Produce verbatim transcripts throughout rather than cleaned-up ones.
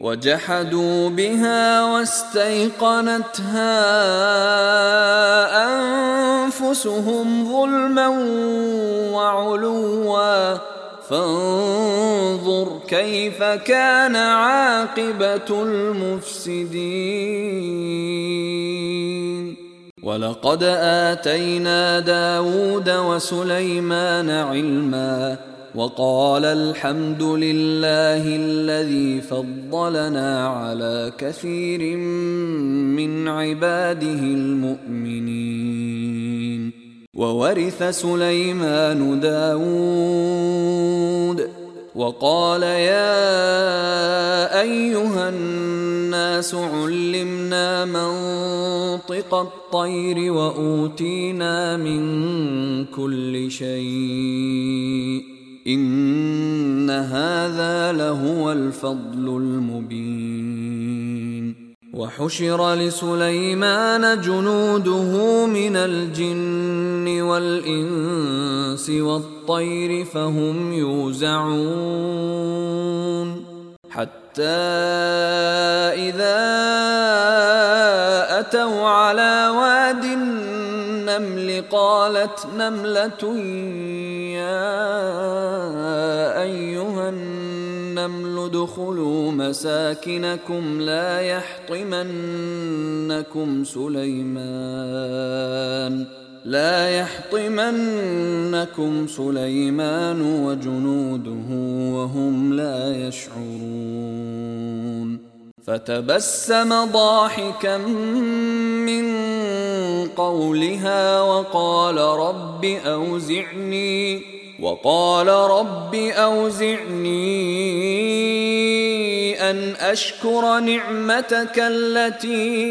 وجحدوا بها واستيقنتها أنفسهم ظلما وعلوا فانظر كيف كان عاقبة المفسدين. ولقد آتينا داود وسليمان علما وقال الحمد لله الذي فضلنا على كثير من عباده المؤمنين. وورث سليمان داود وقال يا أيها الناس علمنا منطق الطير وأوتينا من كل شيء إن هذا لهو الفضل المبين. وحشر لسليمان جنوده من الجن والإنس والطير فهم يوزعون حتى إذا أتوا على واد النمل قالت نملة يا أيها النمل ادخلوا مساكنكم لا يحطمنكم سليمان لا يحطمنكم سليمان وجنوده وهم لا يشعرون. فتبسم ضاحكا من قولها وقال رب أوزعني وقال رب أوزعني أن أشكر نعمتك التي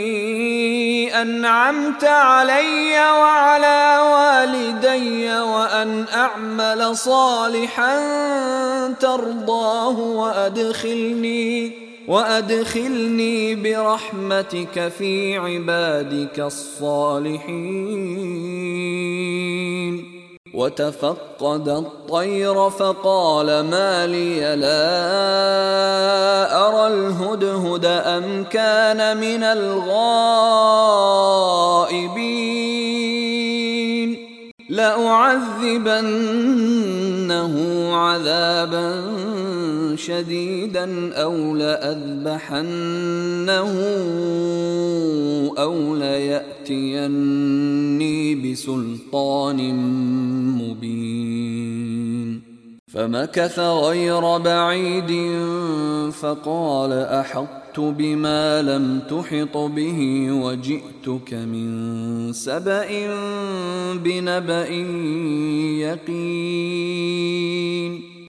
أنعمت علي وعلى والدي وأن أعمل صالحا ترضاه وأدخلني وأدخلني برحمتك في عبادك الصالحين. وتفقد الطير فقال ما لي لا أرى الهدهد أم كان من الغائبين لأعذبنه عذابا شديدا أو لأذبحنه أو ليأتيني بسلطان مبين. فمكث غير بعيد فقال أحطت بما لم تحط به وجئتك من سبأ بنبأ يقين.